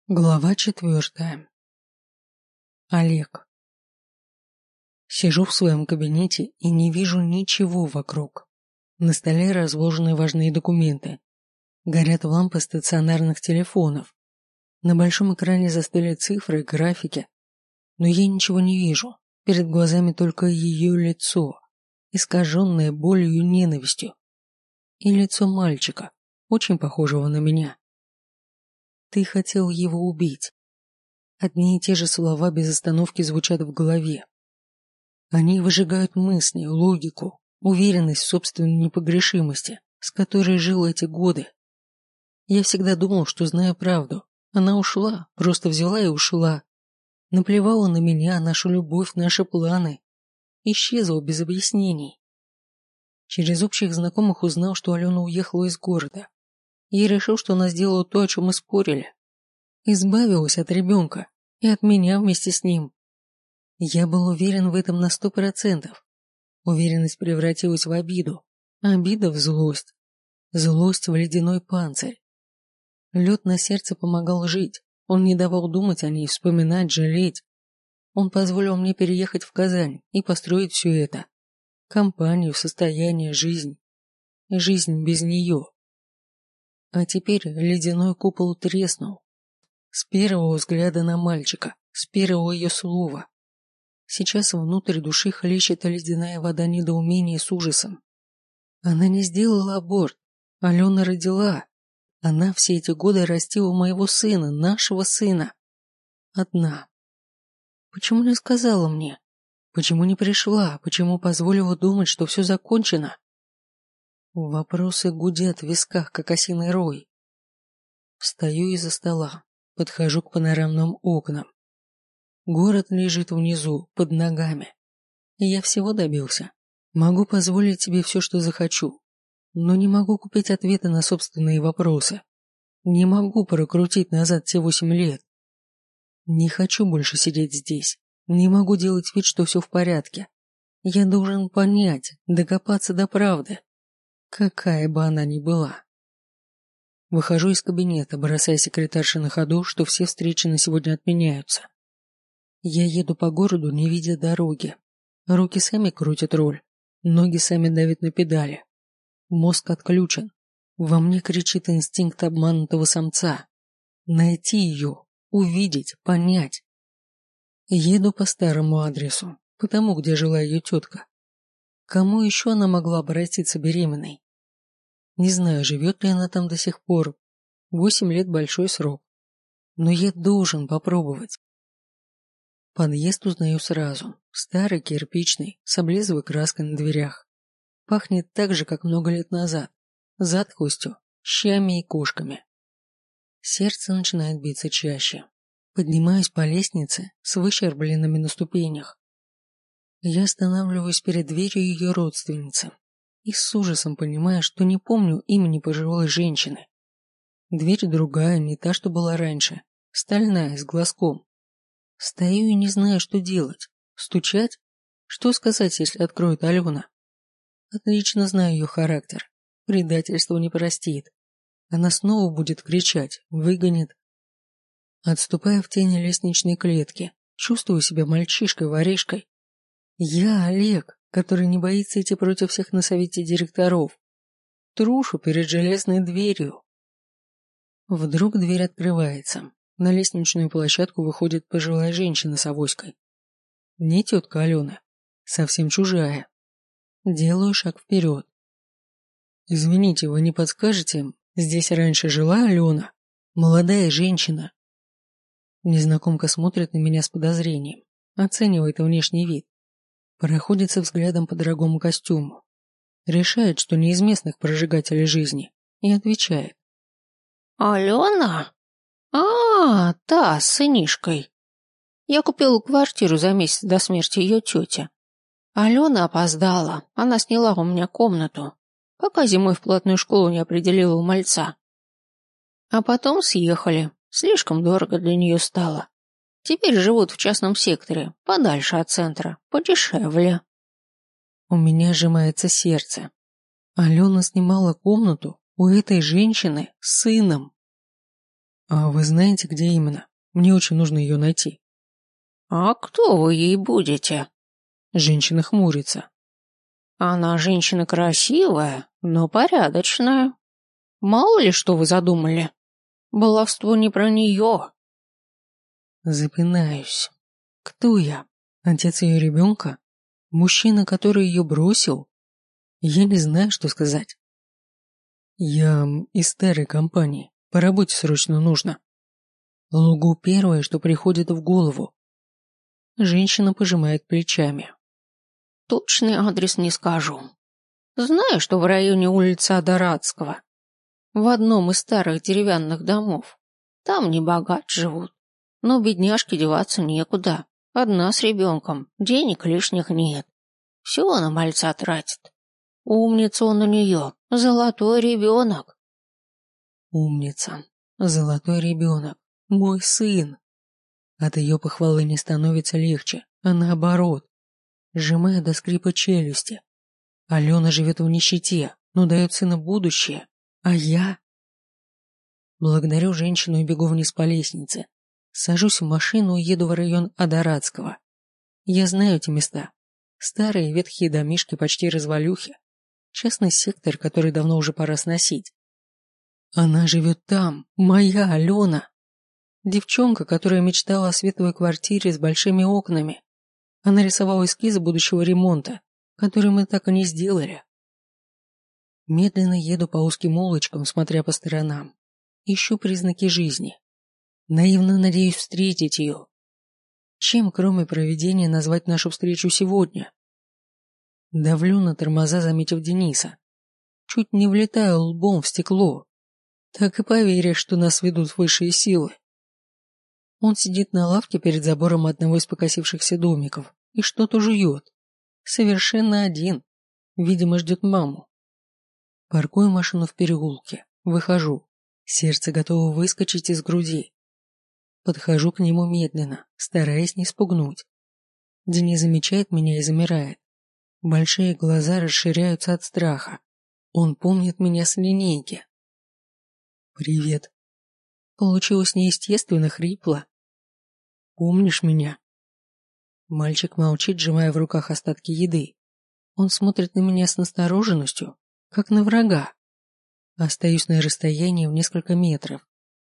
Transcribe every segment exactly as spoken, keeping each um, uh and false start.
Глава четвертая. Олег. Сижу в своем кабинете и не вижу ничего вокруг. На столе разложены важные документы. Горят лампы стационарных телефонов. На большом экране застыли цифры и графики. Но я ничего не вижу. Перед глазами только ее лицо, искаженное болью и ненавистью. И лицо мальчика, очень похожего на меня. Ты хотел его убить. Одни и те же слова без остановки звучат в голове. Они выжигают мысли, логику, уверенность в собственной непогрешимости, с которой жил эти годы. Я всегда думал, что знаю правду. Она ушла, просто взяла и ушла. Наплевала на меня, нашу любовь, наши планы. Исчезла без объяснений. Через общих знакомых узнал, что Алена уехала из города. Я решил, что она сделала то, о чем мы спорили. Избавилась от ребенка и от меня вместе с ним. Я был уверен в этом на сто процентов. Уверенность превратилась в обиду, а обида в злость. Злость в ледяной панцирь. Лед на сердце помогал жить. Он не давал думать о ней, вспоминать, жалеть. Он позволил мне переехать в Казань и построить все это. Компанию, состояние, жизнь. Жизнь без нее. А теперь ледяной купол треснул. С первого взгляда на мальчика, с первого ее слова. Сейчас внутрь души хлещет ледяная вода недоумения с ужасом. Она не сделала аборт. Алена родила. Она все эти годы растила моего сына, нашего сына. Одна. Почему не сказала мне? Почему не пришла? Почему позволила думать, что все закончено? Вопросы гудят в висках, как осиный рой. Встаю из-за стола, подхожу к панорамным окнам. Город лежит внизу, под ногами. И я всего добился. Могу позволить себе все, что захочу, но не могу купить ответы на собственные вопросы. Не могу прокрутить назад те восемь лет. Не хочу больше сидеть здесь. Не могу делать вид, что все в порядке. Я должен понять, докопаться до правды. Какая бы она ни была. Выхожу из кабинета, бросая секретарше на ходу, что все встречи на сегодня отменяются. Я еду по городу, не видя дороги. Руки сами крутят руль, ноги сами давят на педали. Мозг отключен. Во мне кричит инстинкт обманутого самца. Найти ее, увидеть, понять. Еду по старому адресу, по тому, где жила ее тетка. Кому еще она могла обратиться беременной? Не знаю, живет ли она там до сих пор. Восемь лет большой срок. Но я должен попробовать. Подъезд узнаю сразу. Старый, кирпичный, с облезлой краской на дверях. Пахнет так же, как много лет назад. Затхлостью, щами и кошками. Сердце начинает биться чаще. Поднимаюсь по лестнице с выщербленными на ступенях. Я останавливаюсь перед дверью ее родственницы и с ужасом понимаю, что не помню имени пожилой женщины. Дверь другая, не та, что была раньше, стальная, с глазком. Стою и не знаю, что делать. Стучать? Что сказать, если откроет Алена? Отлично знаю ее характер. Предательство не простит. Она снова будет кричать, выгонит. Отступая в тени лестничной клетки, чувствую себя мальчишкой-воришкой. Я Олег, который не боится идти против всех на совете директоров. Трушу перед железной дверью. Вдруг дверь открывается. На лестничную площадку выходит пожилая женщина с авоськой. Не тетка Алена, совсем чужая. Делаю шаг вперед. Извините, вы не подскажете, здесь раньше жила Алена? Молодая женщина. Незнакомка смотрит на меня с подозрением, оценивает внешний вид. Проходится взглядом по дорогому костюму. Решает, что не из местных прожигателей жизни, и отвечает. «Алена? А, та, с сынишкой. Я купила квартиру за месяц до смерти ее тети. Алена опоздала, она сняла у меня комнату, пока зимой в платную школу не определила у мальца. А потом съехали, слишком дорого для нее стало. Теперь живут в частном секторе, подальше от центра, подешевле». У меня сжимается сердце. Алена снимала комнату у этой женщины с сыном. А вы знаете, где именно? Мне очень нужно ее найти. А кто вы ей будете? Женщина хмурится. Она женщина красивая, но порядочная. Мало ли что вы задумали. Баловство не про нее. Запинаюсь. Кто я? Отец ее ребенка? Мужчина, который ее бросил? Я не знаю, что сказать. Я из старой компании. По работе срочно нужно. Лгу первое, что приходит в голову. Женщина пожимает плечами. Точный адрес не скажу. Знаю, что в районе улицы Адорадского. В одном из старых деревянных домов. Там небогат живут. Но бедняжке деваться некуда. Одна с ребенком. Денег лишних нет. Все на мальца тратит. Умница он у нее. Золотой ребенок. Умница. Золотой ребенок. Мой сын. От ее похвалы не становится легче, а наоборот. Сжимая до скрипа челюсти. Алена живет в нищете, но дает сыну будущее. А я? Благодарю женщину и бегу вниз по лестнице. Сажусь в машину и еду в район Адорадского. Я знаю эти места. Старые ветхие домишки, почти развалюхи. Частный сектор, который давно уже пора сносить. Она живет там, моя Алена. Девчонка, которая мечтала о светлой квартире с большими окнами. Она рисовала эскизы будущего ремонта, который мы так и не сделали. Медленно еду по узким улочкам, смотря по сторонам. Ищу признаки жизни. Наивно надеюсь встретить ее. Чем, кроме провидения, назвать нашу встречу сегодня? Давлю на тормоза, заметив Дениса. Чуть не влетаю лбом в стекло. Так и поверишь, что нас ведут высшие силы. Он сидит на лавке перед забором одного из покосившихся домиков и что-то жует. Совершенно один. Видимо, ждет маму. Паркую машину в переулке. Выхожу. Сердце готово выскочить из груди. Подхожу к нему медленно, стараясь не спугнуть. Денис замечает меня и замирает. Большие глаза расширяются от страха. Он помнит меня с линейки. «Привет». Получилось неестественно хрипло. «Помнишь меня?» Мальчик молчит, сжимая в руках остатки еды. Он смотрит на меня с настороженностью, как на врага. Остаюсь на расстоянии в несколько метров.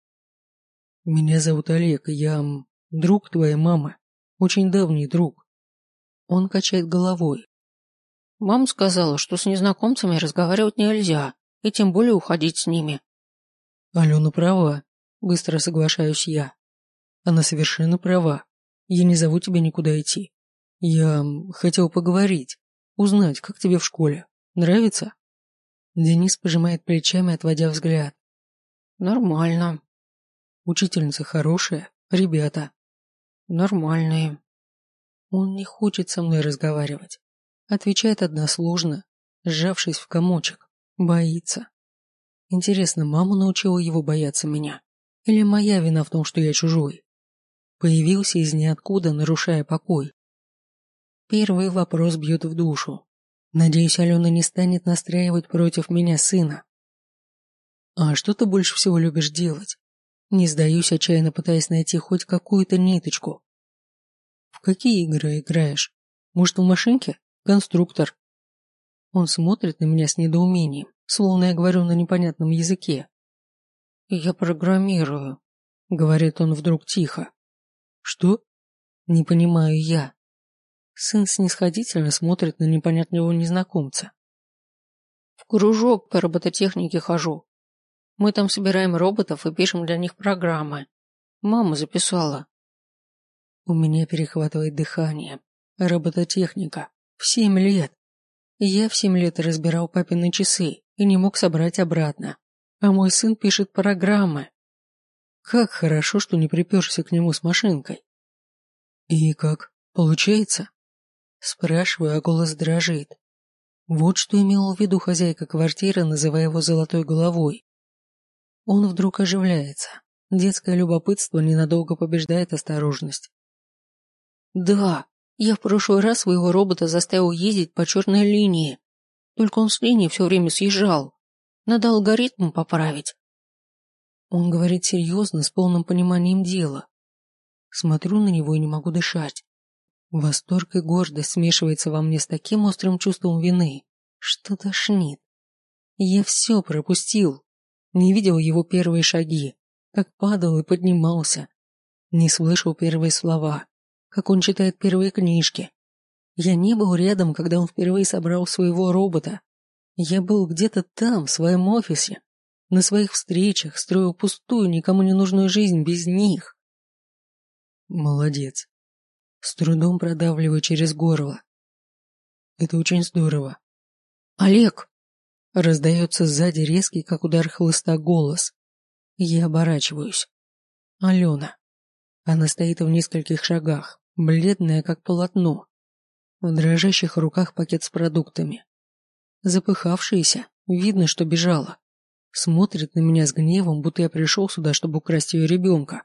«Меня зовут Олег, я м, друг твоей мамы, очень давний друг». Он качает головой. Мама сказала, что с незнакомцами разговаривать нельзя, и тем более уходить с ними. Алена права, быстро соглашаюсь я. Она совершенно права. Я не зову тебя никуда идти. Я м, хотел поговорить, узнать, как тебе в школе. Нравится? Денис пожимает плечами, отводя взгляд. Нормально. Учительница хорошая, ребята. Нормальные. Он не хочет со мной разговаривать. Отвечает односложно, сжавшись в комочек. Боится. Интересно, мама научила его бояться меня? Или моя вина в том, что я чужой? Появился из ниоткуда, нарушая покой. Первый вопрос бьет в душу. Надеюсь, Алена не станет настраивать против меня сына. А что ты больше всего любишь делать? Не сдаюсь, отчаянно пытаясь найти хоть какую-то ниточку. В какие игры играешь? Может, в машинке? Конструктор. Он смотрит на меня с недоумением, словно я говорю на непонятном языке. Я программирую, говорит он вдруг тихо. Что? Не понимаю я. Сын снисходительно смотрит на непонятного незнакомца. В кружок по робототехнике хожу. Мы там собираем роботов и пишем для них программы. Мама записала. У меня перехватывает дыхание. Робототехника. В семь лет. Я в семь лет разбирал папины часы и не мог собрать обратно. А мой сын пишет программы. Как хорошо, что не приперся к нему с машинкой. И как? Получается? Спрашиваю, а голос дрожит. Вот что имела в виду хозяйка квартиры, называя его золотой головой. Он вдруг оживляется. Детское любопытство ненадолго побеждает осторожность. Да, я в прошлый раз своего робота заставил ездить по черной линии. Только он с линии все время съезжал. Надо алгоритм поправить. Он говорит серьезно, с полным пониманием дела. Смотрю на него и не могу дышать. Восторг и гордость смешивается во мне с таким острым чувством вины, что тошнит. Я все пропустил. Не видел его первые шаги, как падал и поднимался. Не слышал первые слова, как он читает первые книжки. Я не был рядом, когда он впервые собрал своего робота. Я был где-то там, в своем офисе, на своих встречах, строил пустую, никому не нужную жизнь без них. Молодец. С трудом продавливаю через горло. Это очень здорово. Олег! Раздается сзади резкий, как удар хлыста, голос. Я оборачиваюсь. Алена. Она стоит в нескольких шагах, бледная, как полотно. В дрожащих руках пакет с продуктами. Запыхавшаяся, видно, что бежала. Смотрит на меня с гневом, будто я пришел сюда, чтобы украсть ее ребенка.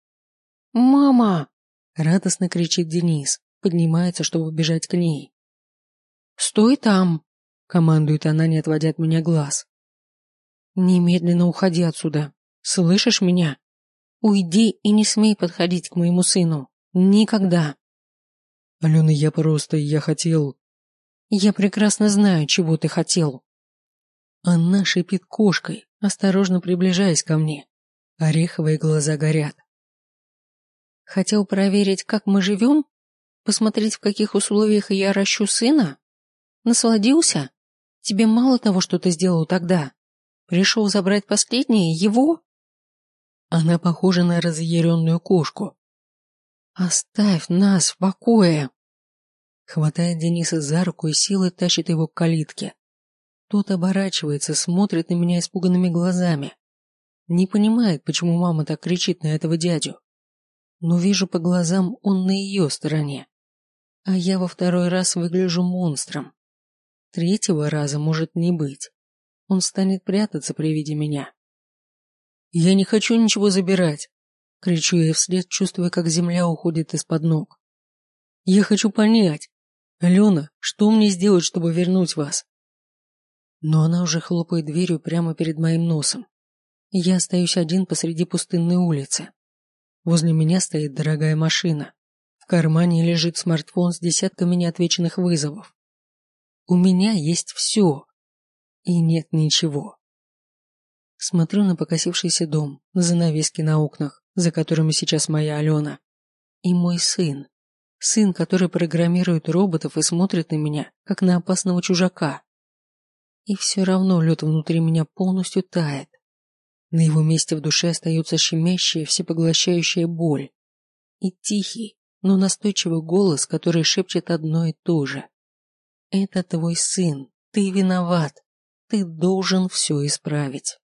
«Мама!» – радостно кричит Денис, поднимается, чтобы бежать к ней. «Стой там!» – командует она, не отводя от меня глаз. «Немедленно уходи отсюда. Слышишь меня? Уйди и не смей подходить к моему сыну. Никогда!» «Алена, я просто, я хотел...» «Я прекрасно знаю, чего ты хотел». Она шипит кошкой, осторожно приближаясь ко мне. Ореховые глаза горят. «Хотел проверить, как мы живем? Посмотреть, в каких условиях я ращу сына? Насладился? Тебе мало того, что ты сделал тогда? Пришел забрать последнее, его?» Она похожа на разъяренную кошку. «Оставь нас в покое!» Хватает Дениса за руку и силой тащит его к калитке. Тот оборачивается, смотрит на меня испуганными глазами. Не понимает, почему мама так кричит на этого дядю. Но вижу по глазам, он на ее стороне. А я во второй раз выгляжу монстром. Третьего раза может не быть. Он станет прятаться при виде меня. «Я не хочу ничего забирать!» Кричу я вслед, чувствуя, как земля уходит из-под ног. «Я хочу понять, Алена, что мне сделать, чтобы вернуть вас?» Но она уже хлопает дверью прямо перед моим носом. Я остаюсь один посреди пустынной улицы. Возле меня стоит дорогая машина. В кармане лежит смартфон с десятками неотвеченных вызовов. У меня есть все. И нет ничего. Смотрю на покосившийся дом, на занавески на окнах, за которыми сейчас моя Алена. И мой сын. Сын, который программирует роботов и смотрит на меня, как на опасного чужака. И все равно лед внутри меня полностью тает. На его месте в душе остается щемящая, всепоглощающая боль. И тихий, но настойчивый голос, который шепчет одно и то же. «Это твой сын, ты виноват, ты должен все исправить».